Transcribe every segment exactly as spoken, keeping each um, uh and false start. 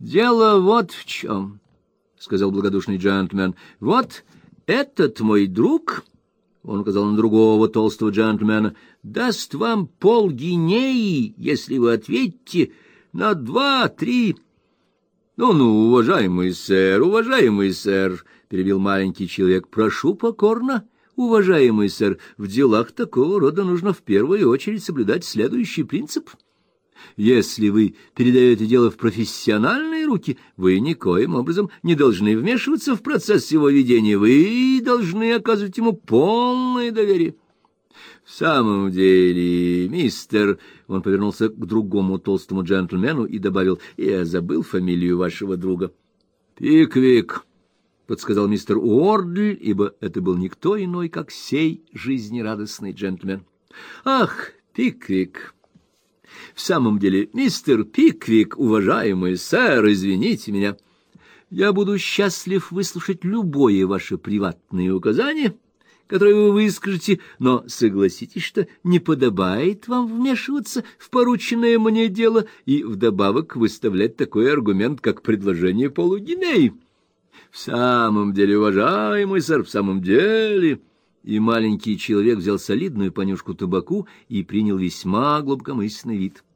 Дело вот в чем, — сказал благодушный джентльмен. — Вот этот мой друг, — он указал на другого толстого джентльмена, — даст вам полгинеи, если вы ответите на два-три... — Ну-ну, уважаемый сэр, уважаемый сэр, — перебил маленький человек, — прошу покорно, уважаемый сэр, в делах такого рода нужно в первую очередь соблюдать следующий принцип. Если вы передаете дело в профессиональные руки, вы никоим образом не должны вмешиваться в процесс его ведения, вы должны оказывать ему полное доверие. В самом деле, мистер... Он повернулся к другому толстому джентльмену и добавил: я забыл фамилию вашего друга. Пиквик, — подсказал мистер Уордль, ибо это был никто иной, как сей жизнерадостный джентльмен. Ах, Пиквик! В самом деле, мистер Пиквик, уважаемый сэр, извините меня, я буду счастлив выслушать любое ваше приватное указание, которое вы выскажете, но согласитесь, что не подобает вам вмешиваться в порученное мне дело и вдобавок выставлять такой аргумент, как предложение полугинеи. В самом деле, уважаемый сэр, в самом деле... И маленький человек взял солидную понюшку табаку и принял весьма глубокомысленный вид.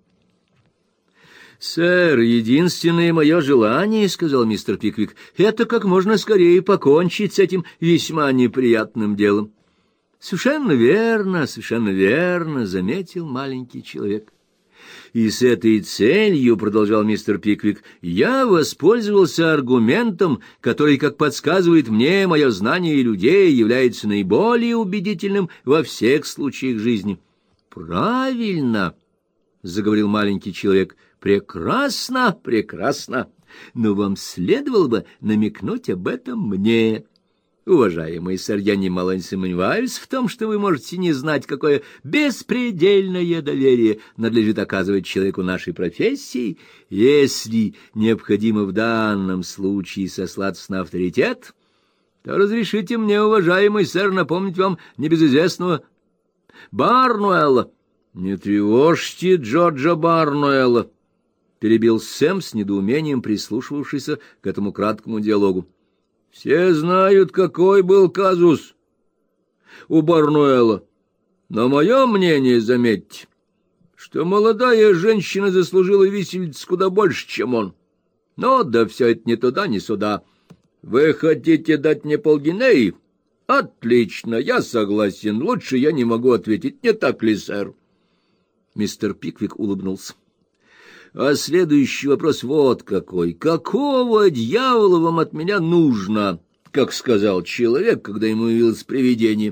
— Сэр, единственное мое желание, — сказал мистер Пиквик, — это как можно скорее покончить с этим весьма неприятным делом. — Совершенно верно, совершенно верно, — заметил маленький человек. И с этой целью, — продолжал мистер Пиквик, — я воспользовался аргументом, который, как подсказывает мне мое знание людей, является наиболее убедительным во всех случаях жизни. — Правильно, — заговорил маленький человек, — прекрасно, прекрасно, но вам следовало бы намекнуть об этом мне. Уважаемый сэр, я немало не сомневаюсь в том, что вы можете не знать, какое беспредельное доверие надлежит оказывать человеку нашей профессии, если необходимо в данном случае сослаться на авторитет, то разрешите мне, уважаемый сэр, напомнить вам небезызвестного Барнуэлла. — Не тревожьте Джорджа Барнуэлла, — перебил Сэм с недоумением, прислушивавшийся к этому краткому диалогу. Все знают, какой был казус у Барнуэлла, но мое мнение, заметьте, что молодая женщина заслужила виселиц куда больше, чем он. Но да все это ни туда, ни сюда. Вы хотите дать мне полгинеи? Отлично, я согласен, лучше я не могу ответить, не так ли, сэр? Мистер Пиквик улыбнулся. А следующий вопрос вот какой. Какого дьявола вам от меня нужно, как сказал человек, когда ему явилось привидение?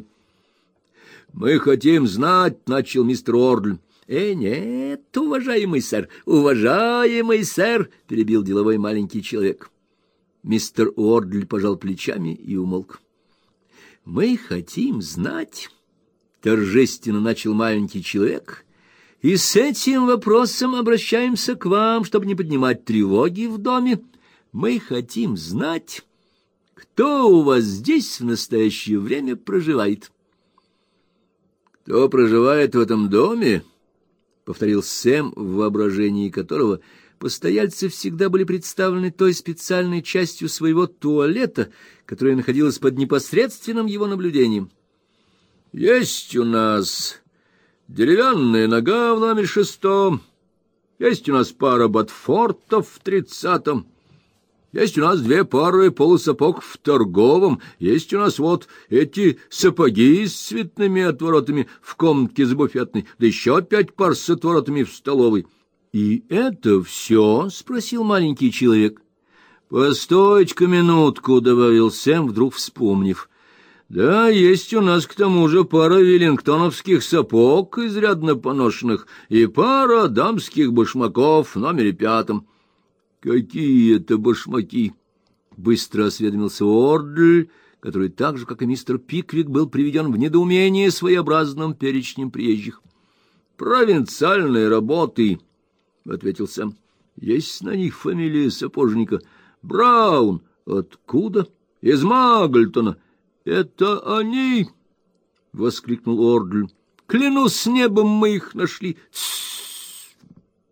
Мы хотим знать, — начал мистер Уордль. Э, нет, уважаемый сэр, уважаемый сэр, — перебил деловой маленький человек. Мистер Уордль пожал плечами и умолк. Мы хотим знать, — торжественно начал маленький человек, — и с этим вопросом обращаемся к вам, чтобы не поднимать тревоги в доме. Мы хотим знать, кто у вас здесь в настоящее время проживает. — Кто проживает в этом доме? — повторил Сэм, в воображении которого постояльцы всегда были представлены той специальной частью своего туалета, которая находилась под непосредственным его наблюдением. — Есть у нас... деревянная нога в номере шестом, есть у нас пара ботфортов в тридцатом, есть у нас две пары полусапог в торговом, есть у нас вот эти сапоги с цветными отворотами в комнатке с буфетной, да еще пять пар с отворотами в столовой. — И это все? — спросил маленький человек. — Постойте-ка минутку, — добавил Сэм, вдруг вспомнив. Да, есть у нас к тому же пара веллингтоновских сапог, изрядно поношенных, и пара дамских башмаков в номере пятом. — Какие это башмаки? — быстро осведомился Уордль, который так же, как и мистер Пиквик, был приведен в недоумение своеобразным перечнем приезжих. — Провинциальные работы, — ответил Сэм. — Есть на них фамилия сапожника. — Браун. — Откуда? — Из Магльтона. — Это они! — воскликнул Уордль. — Клянусь небом, мы их нашли. — Тссс! —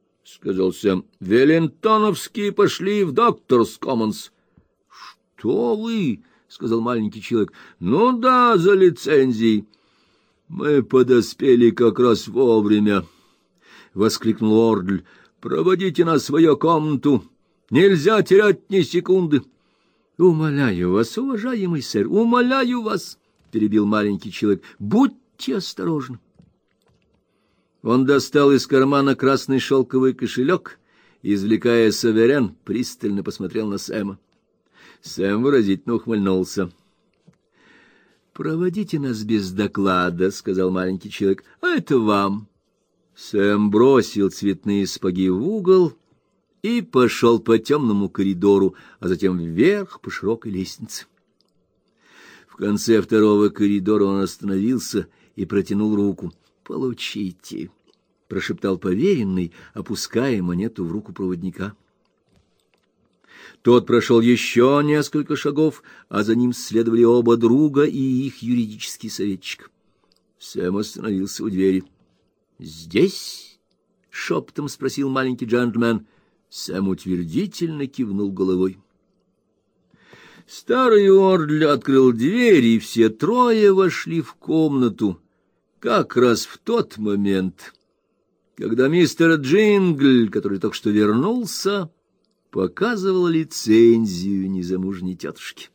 сказал Сэм. — Веллингтоновские пошли в Докторс Коммонс. — Что вы? — сказал маленький человек. — Ну да, за лицензией. — Мы подоспели как раз вовремя, — воскликнул Ордль. — Проводите нас в свою комнату. Нельзя терять ни секунды. — Умоляю вас, уважаемый сэр, умоляю вас, — перебил маленький человек. — Будьте осторожны. Он достал из кармана красный шелковый кошелек и, извлекая суверен, пристально посмотрел на Сэма. Сэм выразительно ухмыльнулся. — Проводите нас без доклада, — сказал маленький человек, — а это вам. Сэм бросил цветные сапоги в угол и пошел по темному коридору, а затем вверх по широкой лестнице. В конце второго коридора он остановился и протянул руку. — Получите, — прошептал поверенный, опуская монету в руку проводника. Тот прошел еще несколько шагов, а за ним следовали оба друга и их юридический советчик. Сэм остановился у двери. — Здесь? — шепотом спросил маленький джентльмен. Сэм утвердительно кивнул головой. Старый Ордль открыл дверь, и все трое вошли в комнату, как раз в тот момент, когда мистер Джингль, который только что вернулся, показывал лицензию незамужней тетушки.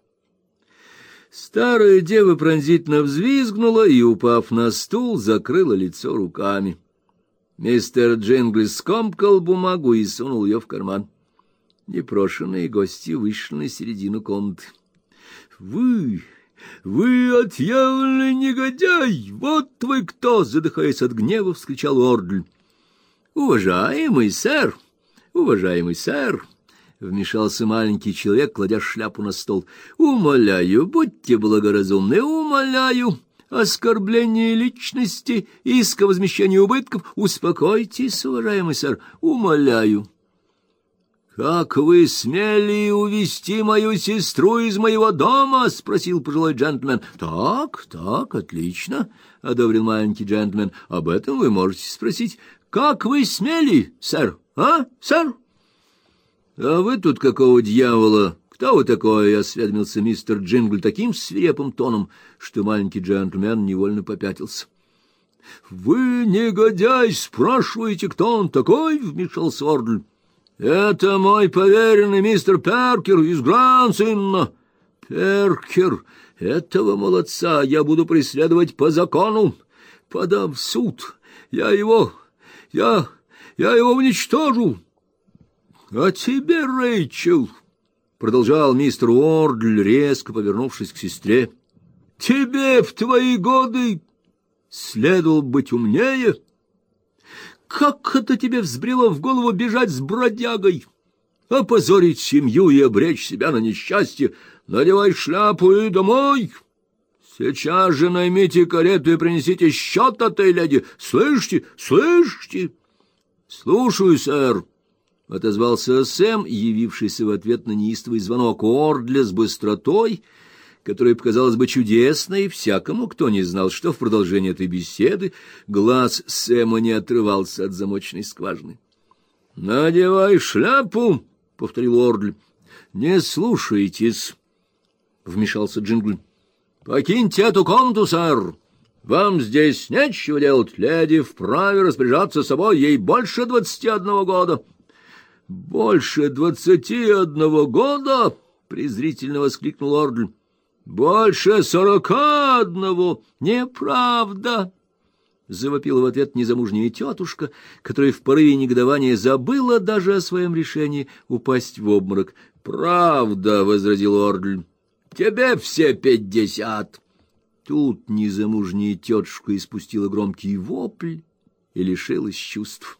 Старая дева пронзительно взвизгнула и, упав на стул, закрыла лицо руками. Мистер Джингль скомкал бумагу и сунул ее в карман. Непрошенные гости вышли на середину комнаты. — Вы... вы отъявленный негодяй! Вот вы кто! — задыхаясь от гнева, вскричал Ордль. — Уважаемый сэр! Уважаемый сэр! — вмешался маленький человек, кладя шляпу на стол. — Умоляю, будьте благоразумны, умоляю! Оскорбление личности, иск о возмещении убытков. Успокойтесь, уважаемый сэр, умоляю. — Как вы смели увести мою сестру из моего дома? — спросил пожилой джентльмен. — Так, так, отлично, — одобрил маленький джентльмен. — Об этом вы можете спросить. — Как вы смели, сэр? А, сэр? — А вы тут какого дьявола? Кто вы такой? — осведомился мистер Джингль таким свирепым тоном, что маленький джентльмен невольно попятился. — Вы, негодяй, спрашиваете, кто он такой? — вмешался Ордль. — Это мой поверенный мистер Перкер из Гранд-Инна. — Перкер, этого молодца я буду преследовать по закону. Подам в суд. Я его... я... я его уничтожу. — А тебе, Рэйчел... — продолжал мистер Ордль, резко повернувшись к сестре, — тебе в твои годы следовало быть умнее. Как это тебе взбрело в голову бежать с бродягой, опозорить семью и обречь себя на несчастье? Надевай шляпу и домой. Сейчас же наймите карету и принесите счет этой леди. Слышите? Слышите? — Слушаю, сэр. — отозвался Сэм, явившийся в ответ на неистовый звонок Ордля с быстротой, которая показалась бы чудесной всякому, кто не знал, что в продолжении этой беседы глаз Сэма не отрывался от замочной скважины. — Надевай шляпу, — повторил Ордль. — Не слушайтесь, — вмешался Джингль. — Покиньте эту комнату, сэр. Вам здесь нечего делать. Леди вправе распоряжаться собой, ей больше двадцати одного года. — Больше двадцати одного года? — презрительно воскликнул Ордль. — Больше сорока одного. Неправда! — завопила в ответ незамужняя тетушка, которая в порыве негодования забыла даже о своем решении упасть в обморок. — Правда! — возразил Ордль. — Тебе все пятьдесят. Тут незамужняя тетушка испустила громкий вопль и лишилась чувств.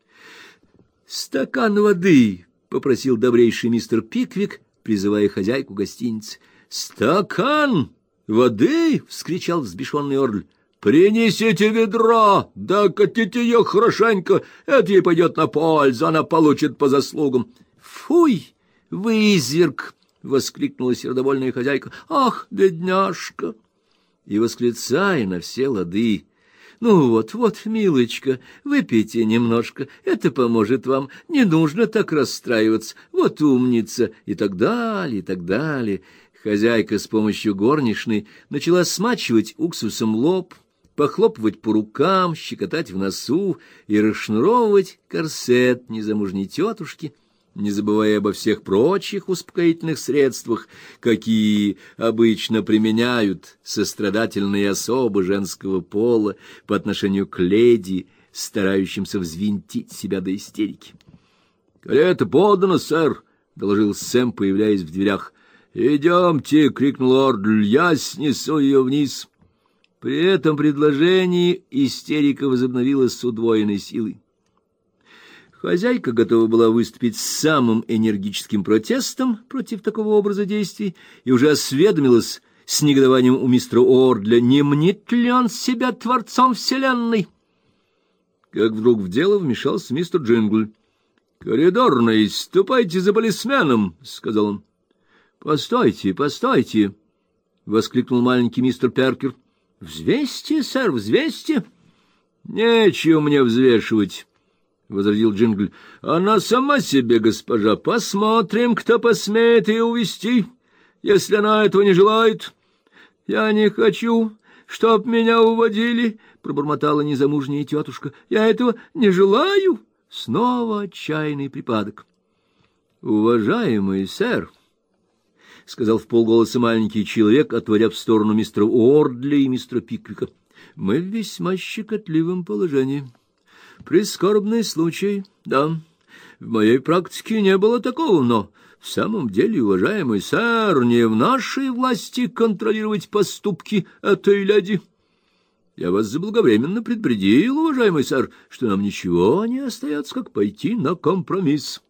«Стакан воды!» — попросил добрейший мистер Пиквик, призывая хозяйку гостиницы. «Стакан воды!» — вскричал взбешенный Ордль. «Принесите ведро, да катите ее хорошенько, это ей пойдет на пользу, она получит по заслугам». «Фуй, вы изверг!» — воскликнула сердобольная хозяйка. «Ах, бедняжка!» И, восклицая на все лады, Ну вот, вот, милочка, выпейте немножко, это поможет вам, не нужно так расстраиваться, вот умница, и так далее, и так далее. Хозяйка с помощью горничной начала смачивать уксусом лоб, похлопывать по рукам, щекотать в носу и расшнуровывать корсет незамужней тетушки, не забывая обо всех прочих успокоительных средствах, какие обычно применяют сострадательные особы женского пола по отношению к леди, старающимся взвинтить себя до истерики. — Карета подана, сэр, — доложил Сэм, появляясь в дверях. — Идемте, — крикнул Ордль, — я снесу ее вниз. При этом предложении истерика возобновилась с удвоенной силой. Хозяйка готова была выступить с самым энергическим протестом против такого образа действий и уже осведомилась с негодованием у мистера Ордля, не мнит ли он себя творцом вселенной. Как вдруг в дело вмешался мистер Джингл. — Коридорный, ступайте за полисменом, — сказал он. — Постойте, постойте, — воскликнул маленький мистер Перкер. — Взвесьте, сэр, взвесьте. — Нечего мне взвешивать, — возразил Джингл. — Она сама себе госпожа. Посмотрим, кто посмеет ее увести, если она этого не желает. — Я не хочу, чтоб меня уводили, — пробормотала незамужняя тетушка. — Я этого не желаю. Снова отчаянный припадок. — Уважаемый сэр, — сказал вполголоса маленький человек, отводя в сторону мистера Ордля и мистера Пиквика, — мы в весьма щекотливом положении. Прискорбный случай, да. В моей практике не было такого, но в самом деле, уважаемый сэр, не в нашей власти контролировать поступки этой леди. Я вас заблаговременно предупредил, уважаемый сэр, что нам ничего не остается, как пойти на компромисс.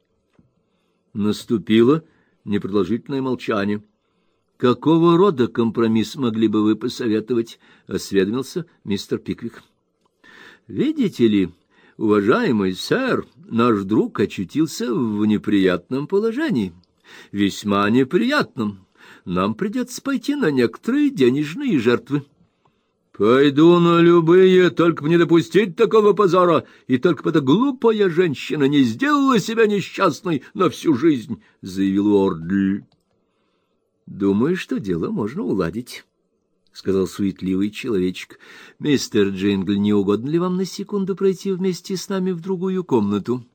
Наступило непродолжительное молчание. — Какого рода компромисс могли бы вы посоветовать? — осведомился мистер Пиквик. — Видите ли, уважаемый сэр, наш друг очутился в неприятном положении, весьма неприятном. Нам придется пойти на некоторые денежные жертвы. — Пойду на любые, только бы не допустить такого позора, и только бы эта глупая женщина не сделала себя несчастной на всю жизнь, — заявил Ордль. — Думаю, что дело можно уладить, — сказал суетливый человечек. — Мистер Джингл, не угодно ли вам на секунду пройти вместе с нами в другую комнату?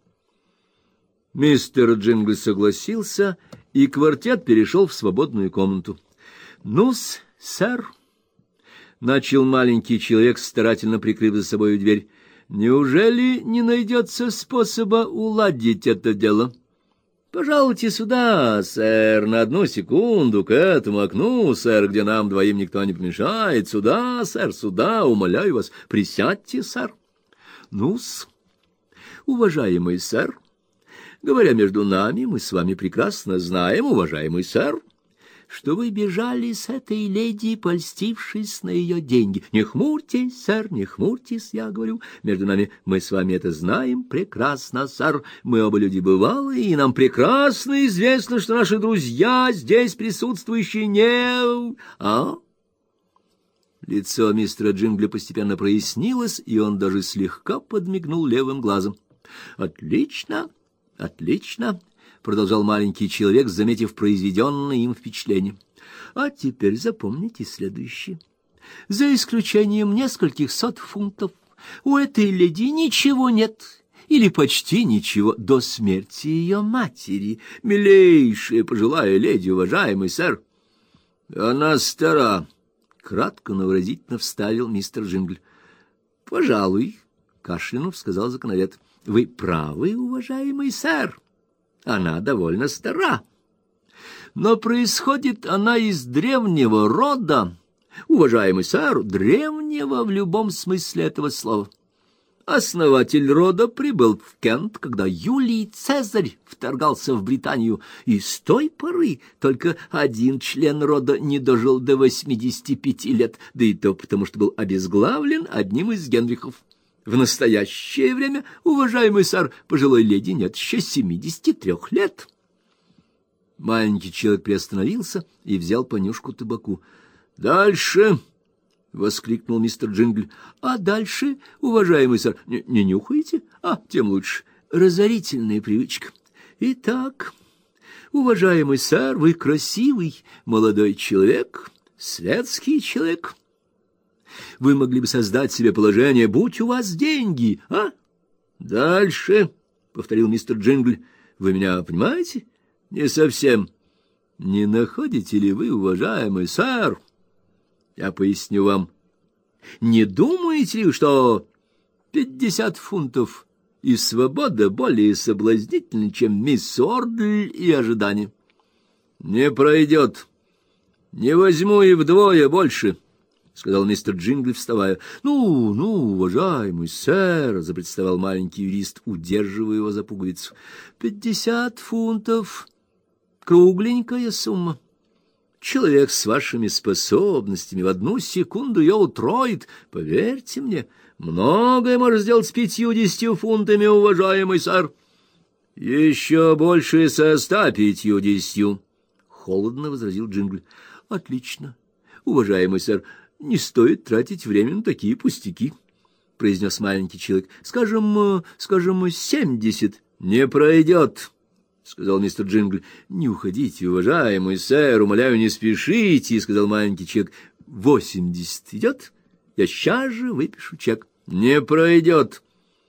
Мистер Джингл согласился, и квартет перешел в свободную комнату. — Ну-с, сэр, — начал маленький человек, старательно прикрыв за собой дверь, — неужели не найдется способа уладить это дело? — Пожалуйте сюда, сэр, на одну секунду к этому окну, сэр, где нам двоим никто не помешает. Сюда, сэр, сюда, умоляю вас, присядьте, сэр. Ну-с, уважаемый сэр, говоря между нами, мы с вами прекрасно знаем, уважаемый сэр, что вы бежали с этой леди, польстившись на ее деньги. Не хмурьтесь, сэр, не хмурьтесь, я говорю. Между нами мы с вами это знаем прекрасно, сэр. Мы оба люди бывалые, и нам прекрасно известно, что наши друзья, здесь присутствующие, не... А? Лицо мистера Джингля постепенно прояснилось, и он даже слегка подмигнул левым глазом. Отлично, отлично. — продолжал маленький человек, заметив произведенное им впечатление. — А теперь запомните следующее. За исключением нескольких сот фунтов у этой леди ничего нет, или почти ничего, до смерти ее матери. Милейшая пожилая леди, уважаемый сэр. — Она стара, — кратко, но выразительно вставил мистер Джингл. — Пожалуй, — кашлянув, сказал законовед. — Вы правы, уважаемый сэр. Она довольно стара. Но происходит она из древнего рода, уважаемый сэр, древнего в любом смысле этого слова. Основатель рода прибыл в Кент, когда Юлий Цезарь вторгался в Британию, и с той поры только один член рода не дожил до восьмидесяти пяти лет, да и то потому, что был обезглавлен одним из Генрихов. В настоящее время, уважаемый сэр, пожилой леди нет еще семидесяти трех лет. Маленький человек приостановился и взял понюшку табаку. — Дальше, воскликнул мистер Джингл. — А дальше, уважаемый сэр, не, не нюхаете? А, тем лучше. Разорительная привычка. Итак, уважаемый сэр, вы красивый молодой человек, светский человек. Вы могли бы создать себе положение, будь у вас деньги, а? — Дальше, — повторил мистер Джингл. — Вы меня понимаете? — Не совсем. — Не находите ли вы, уважаемый сэр? Я поясню вам. Не думаете ли, что пятьдесят фунтов и свобода более соблазнительны, чем мисс Ордль и ожидание? — Не пройдет. Не возьму и вдвое больше, — сказал мистер Джингл, вставая. — Ну, ну, уважаемый сэр, — запротестовал маленький юрист, удерживая его за пуговицу. — Пятьдесят фунтов — кругленькая сумма. Человек с вашими способностями в одну секунду ее утроит. Поверьте мне, многое может сделать с пятью-десятью фунтами, уважаемый сэр. — Еще больше со ста пятью-десятью, — холодно возразил Джингл. — Отлично, уважаемый сэр, не стоит тратить время на такие пустяки, — произнес маленький человек. — Скажем, скажем, семьдесят. — Не пройдет, — сказал мистер Джингл. — Не уходите, уважаемый сэр, умоляю, не спешите, — сказал маленький человек. — Восемьдесят идет? Я сейчас же выпишу чек. — Не пройдет,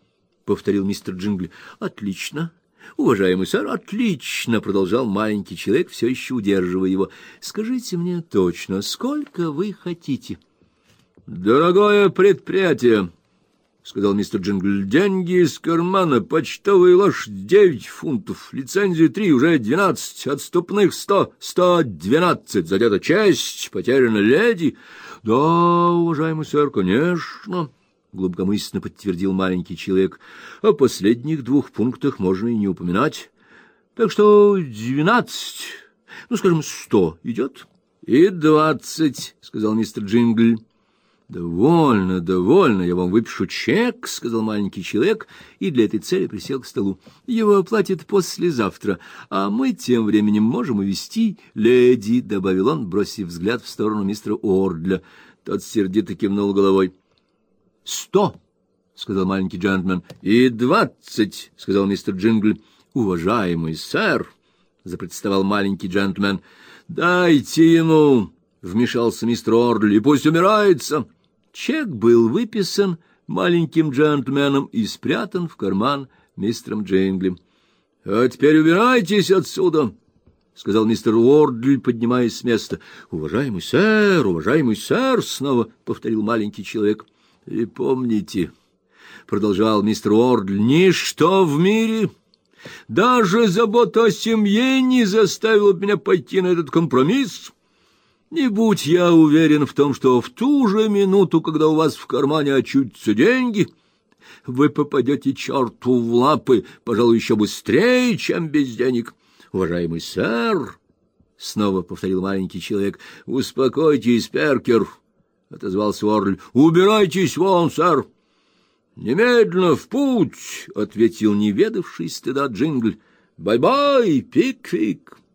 — повторил мистер Джингл. — Отлично, уважаемый сэр, отлично, — продолжал маленький человек, все еще удерживая его. — Скажите мне точно, сколько вы хотите? — Дорогое предприятие, — сказал мистер Джингл, — деньги из кармана, почтовая лошадь девять фунтов, лицензии три, уже двенадцать, отступных сто, сто двенадцать, задета честь, потеряна леди. — Да, уважаемый сэр, конечно, — глубокомысленно подтвердил маленький человек. — О последних двух пунктах можно и не упоминать. Так что двенадцать, ну, скажем, сто идет? — И двадцать, — сказал мистер Джингл. — Довольно, довольно, я вам выпишу чек, — сказал маленький человек, и для этой цели присел к столу. — Его оплатят послезавтра, а мы тем временем можем увезти леди, — добавил он, бросив взгляд в сторону мистера Ордля. Тот сердито кивнул головой. — Сто, — сказал маленький джентльмен. — И двадцать, — сказал мистер Джингл. — Уважаемый сэр, — запротестовал маленький джентльмен. — Дайте ему, — вмешался мистер Ордль, — и пусть умирается. Чек был выписан маленьким джентльменом и спрятан в карман мистером Джинглем. — А теперь убирайтесь отсюда, — сказал мистер Ордль, поднимаясь с места. — Уважаемый сэр, уважаемый сэр, — снова повторил маленький человек. — И помните, — продолжал мистер Ордль, — ничто в мире, даже забота о семье не заставила меня пойти на этот компромисс. Не будь я уверен в том, что в ту же минуту, когда у вас в кармане очутятся деньги, вы попадете черту в лапы, пожалуй, еще быстрее, чем без денег. Уважаемый сэр, — снова повторил маленький человек, — успокойтесь, Перкер, — отозвался Ордль. — Убирайтесь вон, сэр. — Немедленно в путь, — ответил неведавший стыда Джингл. — Бай-бай, Пиквик.